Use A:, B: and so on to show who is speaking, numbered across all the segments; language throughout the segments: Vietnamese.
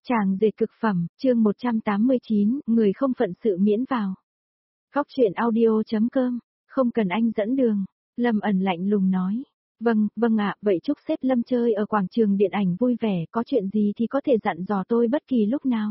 A: Chàng dệt cực phẩm, chương 189, người không phận sự miễn vào. Góc truyện audio.com, không cần anh dẫn đường. Lâm ẩn lạnh lùng nói. Vâng ạ, vậy chúc sếp Lâm chơi ở quảng trường điện ảnh vui vẻ, có chuyện gì thì có thể dặn dò tôi bất kỳ lúc nào.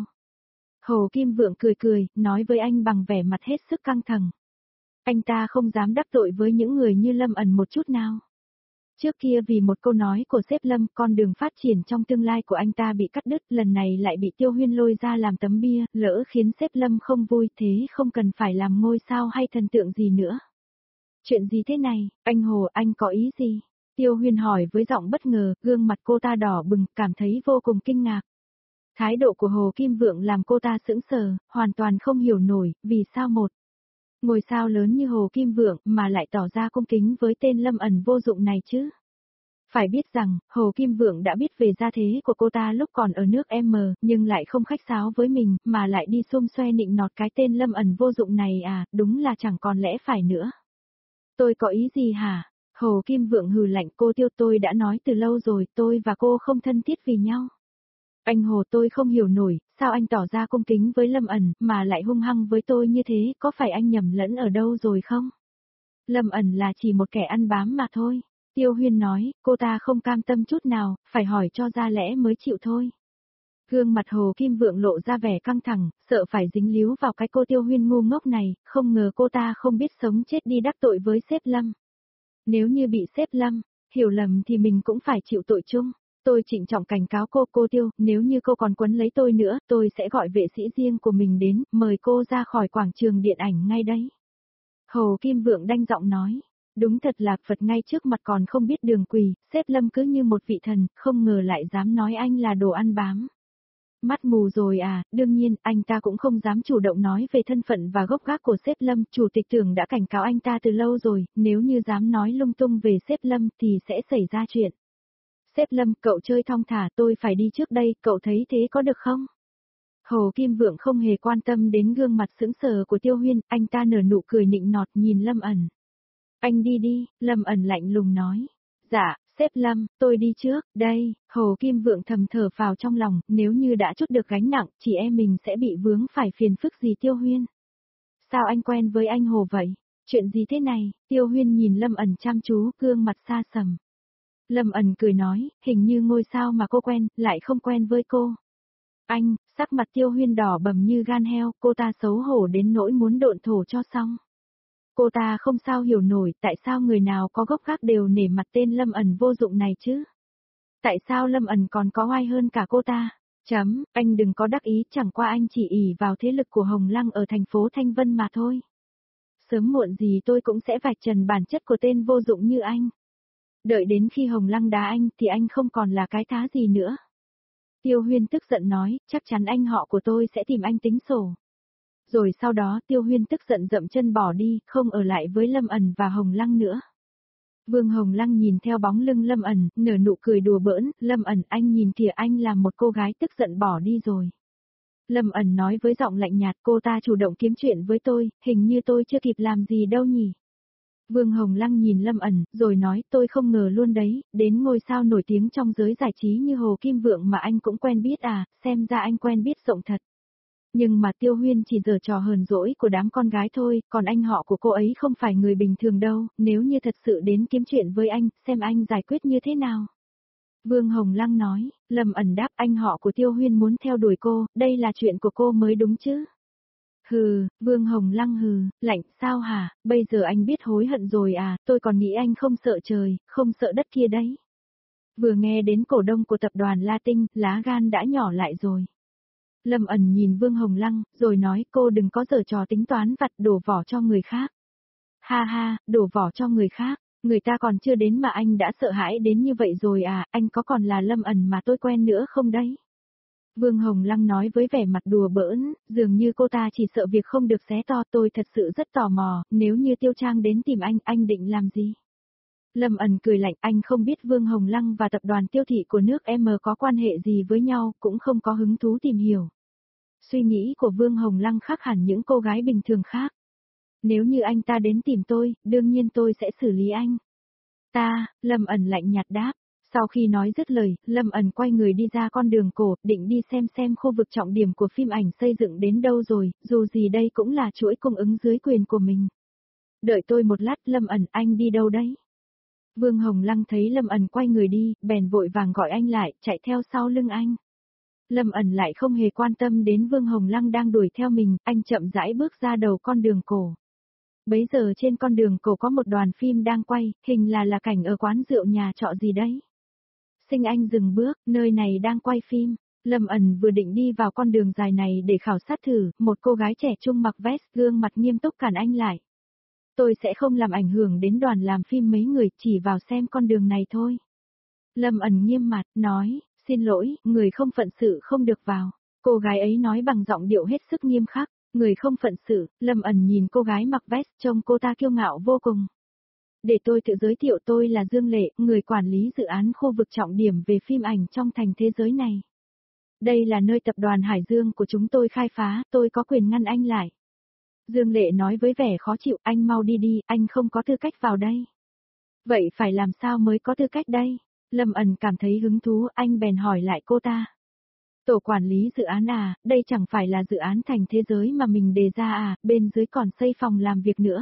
A: Hồ Kim Vượng cười, nói với anh bằng vẻ mặt hết sức căng thẳng. Anh ta không dám đắc tội với những người như Lâm ẩn một chút nào. Trước kia vì một câu nói của sếp Lâm, con đường phát triển trong tương lai của anh ta bị cắt đứt, lần này lại bị Tiêu Huyên lôi ra làm tấm bia, lỡ khiến sếp Lâm không vui, thế không cần phải làm ngôi sao hay thần tượng gì nữa. Chuyện gì thế này, anh Hồ, anh có ý gì? Tiêu Huyên hỏi với giọng bất ngờ, gương mặt cô ta đỏ bừng, cảm thấy vô cùng kinh ngạc. Thái độ của Hồ Kim Vượng làm cô ta sững sờ, hoàn toàn không hiểu nổi, vì sao một ngôi sao lớn như Hồ Kim Vượng mà lại tỏ ra cung kính với tên Lâm ẩn vô dụng này chứ. Phải biết rằng, Hồ Kim Vượng đã biết về gia thế của cô ta lúc còn ở nước M, nhưng lại không khách sáo với mình, mà lại đi xung xoe nịnh nọt cái tên Lâm ẩn vô dụng này à, đúng là chẳng còn lẽ phải nữa. Tôi có ý gì hả? Hồ Kim Vượng hừ lạnh, cô Tiêu, tôi đã nói từ lâu rồi, tôi và cô không thân thiết vì nhau. Anh Hồ, tôi không hiểu nổi, sao anh tỏ ra cung kính với Lâm ẩn, mà lại hung hăng với tôi như thế, có phải anh nhầm lẫn ở đâu rồi không? Lâm ẩn là chỉ một kẻ ăn bám mà thôi. Tiêu Huyên nói, cô ta không cam tâm chút nào, phải hỏi cho ra lẽ mới chịu thôi. Gương mặt Hồ Kim Vượng lộ ra vẻ căng thẳng, sợ phải dính líu vào cái cô Tiêu Huyên ngu ngốc này, không ngờ cô ta không biết sống chết đi đắc tội với sếp Lâm. Nếu như bị sếp Lâm hiểu lầm thì mình cũng phải chịu tội chung. Tôi trịnh trọng cảnh cáo cô Tiêu, nếu như cô còn quấn lấy tôi nữa, tôi sẽ gọi vệ sĩ riêng của mình đến, mời cô ra khỏi quảng trường điện ảnh ngay đấy. Hồ Kim Vượng đanh giọng nói. Đúng thật là Phật ngay trước mặt còn không biết đường quỳ, sếp Lâm cứ như một vị thần, không ngờ lại dám nói anh là đồ ăn bám. Mắt mù rồi à, đương nhiên, anh ta cũng không dám chủ động nói về thân phận và gốc gác của sếp Lâm, chủ tịch tưởng đã cảnh cáo anh ta từ lâu rồi, nếu như dám nói lung tung về sếp Lâm thì sẽ xảy ra chuyện. Sếp Lâm, cậu chơi thong thả, tôi phải đi trước đây, cậu thấy thế có được không? Hồ Kim Vượng không hề quan tâm đến gương mặt sững sờ của Tiêu Huyên, anh ta nở nụ cười nịnh nọt nhìn Lâm ẩn. Anh đi, Lâm ẩn lạnh lùng nói. Dạ, sếp Lâm, tôi đi trước, đây, Hồ Kim Vượng thầm thở vào trong lòng, nếu như đã trút được gánh nặng, chỉ em mình sẽ bị vướng phải phiền phức gì Tiêu Huyên. Sao anh quen với anh Hồ vậy? Chuyện gì thế này? Tiêu Huyên nhìn Lâm ẩn chăm chú, gương mặt xa sầm. Lâm ẩn cười nói, hình như ngôi sao mà cô quen, lại không quen với cô. Anh, sắc mặt Tiêu Huyên đỏ bầm như gan heo, cô ta xấu hổ đến nỗi muốn độn thổ cho xong. Cô ta không sao hiểu nổi tại sao người nào có gốc gác đều nể mặt tên Lâm ẩn vô dụng này chứ. Tại sao Lâm ẩn còn có oai hơn cả cô ta? Anh đừng có đắc ý, chẳng qua anh chỉ ỷ vào thế lực của Hồng Lăng ở thành phố Thanh Vân mà thôi. Sớm muộn gì tôi cũng sẽ vạch trần bản chất của tên vô dụng như anh. Đợi đến khi Hồng Lăng đá anh thì anh không còn là cái thá gì nữa. Tiêu Huyên tức giận nói, chắc chắn anh họ của tôi sẽ tìm anh tính sổ. Rồi sau đó Tiêu Huyên tức giận dậm chân bỏ đi, không ở lại với Lâm ẩn và Hồng Lăng nữa. Vương Hồng Lăng nhìn theo bóng lưng Lâm ẩn, nở nụ cười đùa bỡn, Lâm ẩn anh nhìn kìa, anh làm một cô gái tức giận bỏ đi rồi. Lâm ẩn nói với giọng lạnh nhạt, cô ta chủ động kiếm chuyện với tôi, hình như tôi chưa kịp làm gì đâu nhỉ. Vương Hồng Lăng nhìn Lâm ẩn, rồi nói, tôi không ngờ luôn đấy, đến ngôi sao nổi tiếng trong giới giải trí như Hồ Kim Vượng mà anh cũng quen biết à, xem ra anh quen biết rộng thật. Nhưng mà Tiêu Huyên chỉ giở trò hờn dỗi của đám con gái thôi, còn anh họ của cô ấy không phải người bình thường đâu, nếu như thật sự đến kiếm chuyện với anh, xem anh giải quyết như thế nào. Vương Hồng Lăng nói, Lâm ẩn đáp, anh họ của Tiêu Huyên muốn theo đuổi cô, đây là chuyện của cô mới đúng chứ. Hừ, Vương Hồng Lăng hừ, lạnh, sao hả, bây giờ anh biết hối hận rồi à, tôi còn nghĩ anh không sợ trời, không sợ đất kia đấy. Vừa nghe đến cổ đông của tập đoàn La Tinh, lá gan đã nhỏ lại rồi. Lâm ẩn nhìn Vương Hồng Lăng, rồi nói, cô đừng có giở trò tính toán vặt đổ vỏ cho người khác. Ha, đổ vỏ cho người khác, người ta còn chưa đến mà anh đã sợ hãi đến như vậy rồi à, anh có còn là Lâm ẩn mà tôi quen nữa không đấy? Vương Hồng Lăng nói với vẻ mặt đùa bỡn, dường như cô ta chỉ sợ việc không được xé to, tôi thật sự rất tò mò, nếu như Tiêu Trang đến tìm anh định làm gì? Lâm ẩn cười lạnh, anh không biết Vương Hồng Lăng và tập đoàn Tiêu Thị của nước M có quan hệ gì với nhau, cũng không có hứng thú tìm hiểu. Suy nghĩ của Vương Hồng Lăng khác hẳn những cô gái bình thường khác. Nếu như anh ta đến tìm tôi, đương nhiên tôi sẽ xử lý anh. Lâm ẩn lạnh nhạt đáp, Sau khi nói dứt lời, Lâm ẩn quay người đi ra con đường cổ, định đi xem khu vực trọng điểm của phim ảnh xây dựng đến đâu rồi, dù gì đây cũng là chuỗi cung ứng dưới quyền của mình. Đợi tôi một lát, Lâm ẩn, anh đi đâu đấy? Vương Hồng Lăng thấy Lâm ẩn quay người đi, bèn vội vàng gọi anh lại, chạy theo sau lưng anh. Lâm ẩn lại không hề quan tâm đến Vương Hồng Lăng đang đuổi theo mình, anh chậm rãi bước ra đầu con đường cổ. Bấy giờ trên con đường cổ có một đoàn phim đang quay, hình là cảnh ở quán rượu nhà trọ gì đấy. Sinh Anh dừng bước, nơi này đang quay phim. Lâm ẩn vừa định đi vào con đường dài này để khảo sát thử, một cô gái trẻ trung mặc vest gương mặt nghiêm túc cản anh lại. Tôi sẽ không làm ảnh hưởng đến đoàn làm phim mấy người, chỉ vào xem con đường này thôi. Lâm ẩn nghiêm mặt, nói, xin lỗi, người không phận sự không được vào. Cô gái ấy nói bằng giọng điệu hết sức nghiêm khắc, người không phận sự. Lâm ẩn nhìn cô gái mặc vest, trông cô ta kiêu ngạo vô cùng. Để tôi tự giới thiệu, tôi là Dương Lệ, người quản lý dự án khu vực trọng điểm về phim ảnh trong thành thế giới này. Đây là nơi tập đoàn Hải Dương của chúng tôi khai phá, tôi có quyền ngăn anh lại. Dương Lệ nói với vẻ khó chịu, anh mau đi đi, anh không có tư cách vào đây. Vậy phải làm sao mới có tư cách đây? Lâm ẩn cảm thấy hứng thú, anh bèn hỏi lại cô ta. Tổ quản lý dự án à, đây chẳng phải là dự án thành thế giới mà mình đề ra à, bên dưới còn xây phòng làm việc nữa.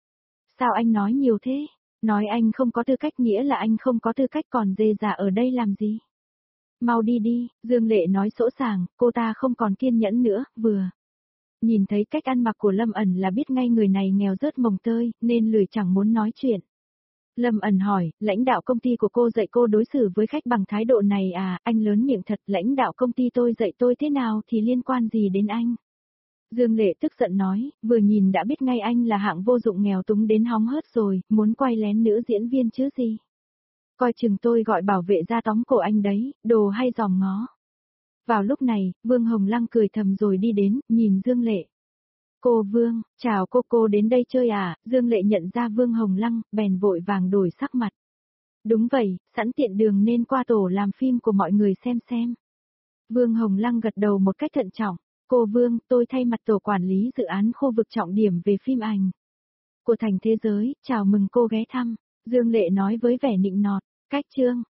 A: Sao anh nói nhiều thế? Nói anh không có tư cách nghĩa là anh không có tư cách, còn dê già ở đây làm gì? Mau đi đi, Dương Lệ nói sỗ sàng, cô ta không còn kiên nhẫn nữa, vừa. Nhìn thấy cách ăn mặc của Lâm ẩn là biết ngay người này nghèo rớt mồng tơi, nên lười chẳng muốn nói chuyện. Lâm ẩn hỏi, lãnh đạo công ty của cô dạy cô đối xử với khách bằng thái độ này à, anh lớn miệng thật, lãnh đạo công ty tôi dạy tôi thế nào thì liên quan gì đến anh? Dương Lệ tức giận nói, vừa nhìn đã biết ngay anh là hạng vô dụng nghèo túng đến hóng hớt rồi, muốn quay lén nữ diễn viên chứ gì. Coi chừng tôi gọi bảo vệ ra tóm cổ anh đấy, đồ hay giòm ngó. Vào lúc này, Vương Hồng Lăng cười thầm rồi đi đến, nhìn Dương Lệ. Cô Vương, chào cô đến đây chơi à? Dương Lệ nhận ra Vương Hồng Lăng, bèn vội vàng đổi sắc mặt. Đúng vậy, sẵn tiện đường nên qua tổ làm phim của mọi người xem. Vương Hồng Lăng gật đầu một cách thận trọng. Cô Vương, tôi thay mặt tổ quản lý dự án khu vực trọng điểm về phim ảnh của thành thế giới, chào mừng cô ghé thăm. Dương Lệ nói với vẻ nịnh nọt, cách chương.